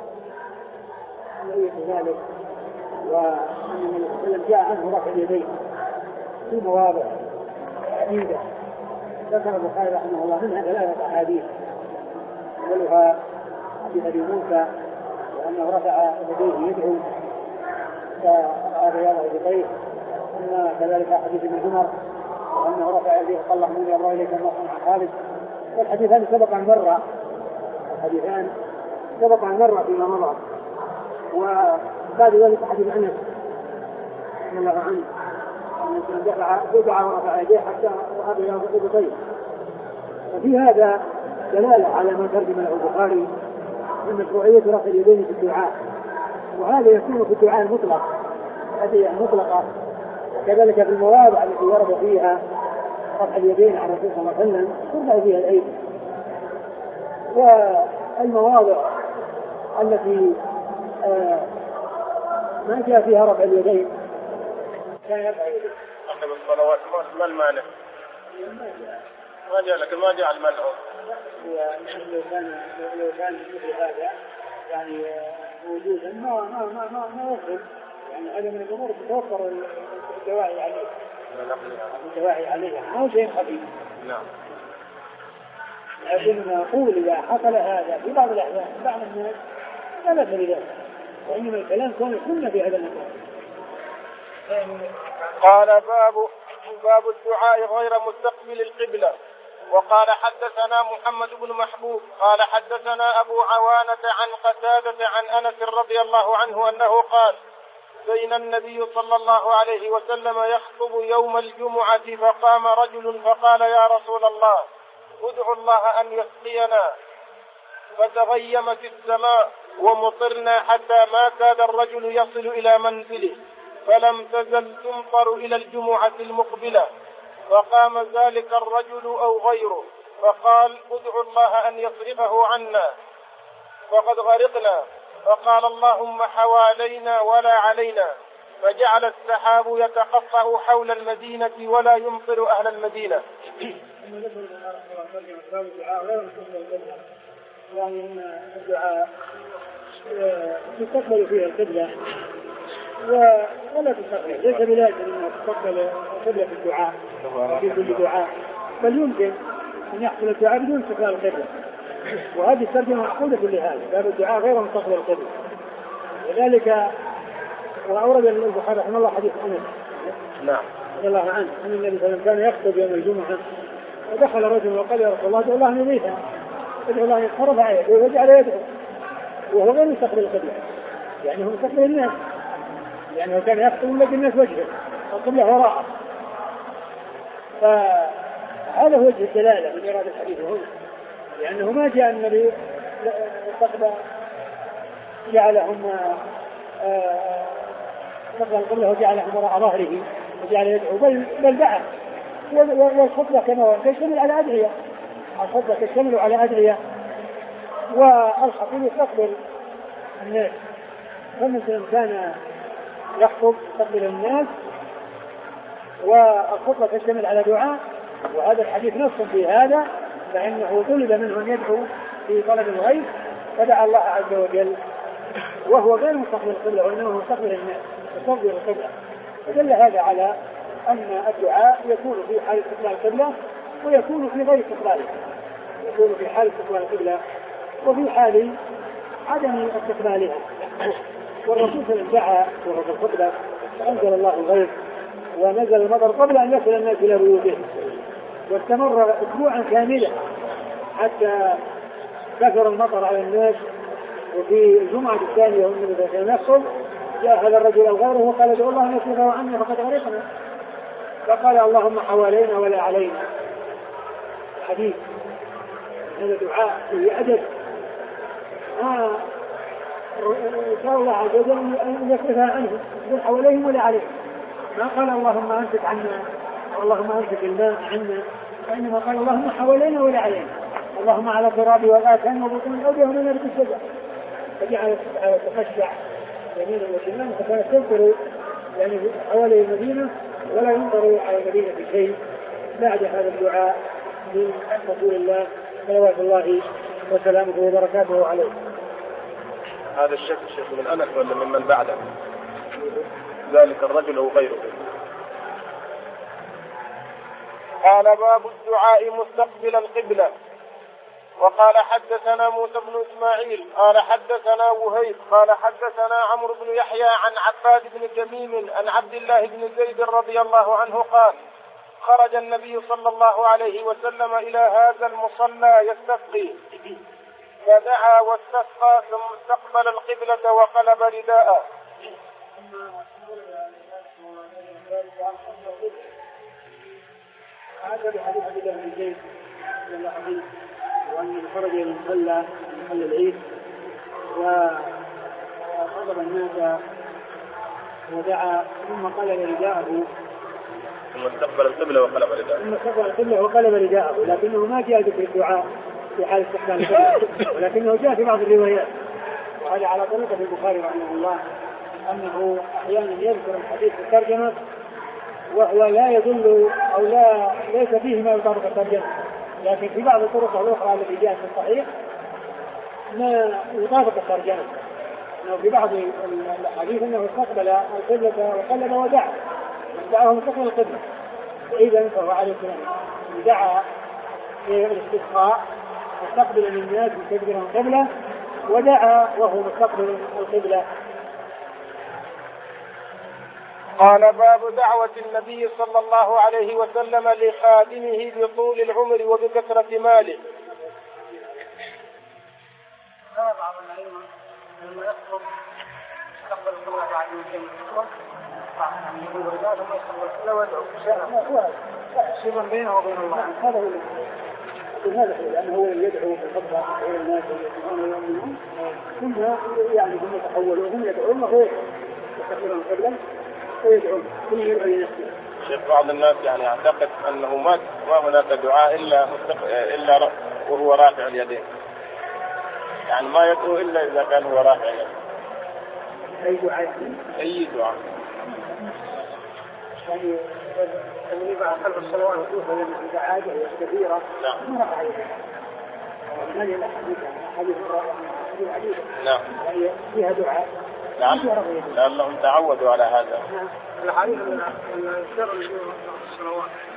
ذلك وأن النبي صلى الله عليه وسلم جاء عنه رفع يديه في مواضع عديدة ذكر البخاري رحمه الله منها ثلاثة أحاديث أولها حديث أبي موسى وأنه رفع يديه يدعو فرأى بياض إبطيه، ثم كذلك حديث ابن عمر وأنه رفع يديه قال اللهم إني أبرأ إليك مما صنع خالد. والحديثان سبق عن مرة الحديثان سبق عن مرة فيما مضى. وبعد ذلك حديث أنس رضي الله عنه أن دفع دفع ورفع يديه حتى رأى بياض إبطيه. وفي هذا دلالة على ما ترجمه البخاري من مشروعية رفع اليدين في الدعاء، وهذا يكون في الدعاء المطلق هذه المطلقة، وكذلك في المواضع التي ورد فيها رفع اليدين على الرسول صلى الله عليه وسلم ترفع فيها الأيدي. والمواضع التي آه ما جاء فيها رفع اليدين كان يرفع يديه أحد الصلوات ما المانع؟ ما جاء لكن ما جاء المنع. لو كان لو كان مثل هذا يعني موجودا ما ما ما ما ما يفضل، يعني هذا من الأمور تتوفر الدواعي عليه الدواعي عليها ما هو شيء خفيف. نعم. لكن نقول إذا حصل هذا في بعض الأحيان بعض الناس لا بأس بذلك، وإنما الكلام كان سنة في هذا المكان. قال باب باب الدعاء غير مستقبل القبلة. وقال حدثنا محمد بن محبوب قال حدثنا أبو عوانة عن قتادة عن أنس رضي الله عنه أنه قال بين النبي صلى الله عليه وسلم يخطب يوم الجمعة فقام رجل فقال يا رسول الله ادعو الله أن يسقينا، فتغيمت السماء ومطرنا حتى ما كاد الرجل يصل إلى منزله، فلم تزل تمطر إلى الجمعة المقبلة، فقام ذلك الرجل أو غيره فقال ادعو الله أن يصرفه عنا فقد غرقنا، فقال اللهم حوالينا ولا علينا، فجعل السحاب يتقطع حول المدينة ولا يمطر أهل المدينة. يعني ان الدعاء تستقبل فيها القبلة ولا تستقبل، ليس بلازم ان تستقبل القبلة في الدعاء في كل دعاء، بل يمكن ان يحصل الدعاء بدون استقبال القبلة، وهذه الترجمة معقولة لهذا باب الدعاء غير مستقبل القبلة. لذلك وأورد البخاري رحمه الله حديث أنس نعم رضي الله عنه أن النبي صلى الله عليه وسلم كان يخطب يوم الجمعة ودخل رجل وقال يا رسول الله ادعو الله أن يغيثنا، ادعو الله أن يصرف عليه ويجعل يدعو وهو غير مستقبل القبلة، يعني هو مستقبل الناس، يعني هو كان يخطب لكن الناس وجهه القبلة وراءه، فهذا هو وجه الدلالة من إرادة الحديث هنا، لأنه ما جاء النبي استقبل جعلهم استقبل القبلة وجعلهم وراء ظهره وجعل يدعو، بل بل دعا، والخطبة كما تشتمل على أدعية، الخطبة تشتمل على أدعية، والخطيب يستقبل الناس، فمثلا كان يخطب يستقبل الناس والخطبة تشتمل على دعاء، وهذا الحديث نص في هذا، فإنه طلب منه أن يدعو في طلب الغيث فدعا الله عز وجل وهو غير مستقبل القبلة وإنما مستقبل الناس مستقبل القبلة، فدل هذا على أن الدعاء يكون في حال استقبال القبلة ويكون في غير استقبالها، يكون في حال استقبال القبلة وفي حال عدم استقبالها. والرسول صلى الله عليه وسلم دعا وهو في الخطبة فأنزل الله الغيث ونزل المطر قبل أن يصل الناس إلى بيوتهم، واستمر أسبوعا كاملا حتى كثر المطر على الناس. وفي الجمعة الثانية والنبي صلى الله عليه وسلم يخطب جاء هذا الرجل أو غيره وقال ادعو الله أن يصرفه عنا فقد غرقنا، فقال اللهم حوالينا ولا علينا. حديث هذا دعاء في أدب ما شاء الله عز وجل أن يصرفها عنه يقول حواليهم ولا عليهم، ما قال اللهم أمسك عنا اللهم أمسك الماء عنا، وإنما قال اللهم حوالينا ولا علينا، اللهم على التراب والآثام وبطون الأودية ومن نرد الشجع، فجعل تخشع يمينا وشمالا فكانت تنظر يعني حوالي المدينة ولا ينظر على المدينة بشيء بعد هذا الدعاء من رسول الله صلوات الله وسلامه وبركاته عليه. هذا الشك الشيخ من أنس ولا من من بعده ذلك الرجل أو غيره؟ قال باب الدعاء مستقبل القبلة. وقال حدثنا موسى بن إسماعيل قال حدثنا وهيب قال حدثنا عمرو بن يحيى عن عباد بن جميم عن عبد الله بن زيد رضي الله عنه قال خرج النبي صلى الله عليه وسلم إلى هذا المصلى يستسقي، فدعا واستسقى ثم استقبل القبلة وقلب رداءه. هذا بحديث عبد الله بن زيد رضي الله عنه وأنه خرج إلى المصلى محل العيد وخطب الناس ودعا ثم قلب رداءه ثم استقبل القبلة وقلب رداءه ثم استقبل القبلة وقلب رداءه، لكنه ما جاء ذكر الدعاء في حال استقبال القبلة، ولكنه جاء في بعض الروايات، وهذا على طريقة البخاري رحمه الله أنه أحيانا يذكر الحديث في الترجمة وهو لا يدل أو لا ليس فيه ما يطابق الترجمة، لكن في بعض الطرق الأخرى التي جاءت في الصحيح ما يطابق الترجمة، أنه في بعض الحديث أنه استقبل القبلة وقلب ودعا دعاه مستقبل القبلة، إذا فهو عليه السلام دعا في الاستسقاء مستقبلا للناس مستقبلا القبلة ودعا وهو مستقبل القبلة قال باب دعوة النبي صلى الله عليه وسلم لخادمه بطول العمر وبكثرة ماله. هذا بعض العلم لما يخطب يستقبل القبلة بعد يومين يعني يقول رجال ثم يستقبل القبلة ويدعو بشيء شيئا بينه وبين الله. هذا هو هذا لأنه هو اللي يدعو بالخطبة إلى الناس ويدعون يومهم ثم يعني هم يتحولون وهم يدعون وهو يستقبلون القبلة ويدعون ثم يدعو لنفسه. شيخ بعض الناس يعني يعتقد أنه ما ما هناك دعاء إلا إلا وهو رافع اليدين، يعني ما يدعو إلا إذا كان هو رافع اليدين. أي دعاء؟ أي دعاء. يعني الذي بعد خلف الصلوات وجوه لأن عادة كبيرة. نعم. ما رفع يديه. هذه الأحاديث حديث حديث نعم. يعني فيها دعاء. نعم. لأنهم تعودوا على هذا. الحديث من الشر الصلوات.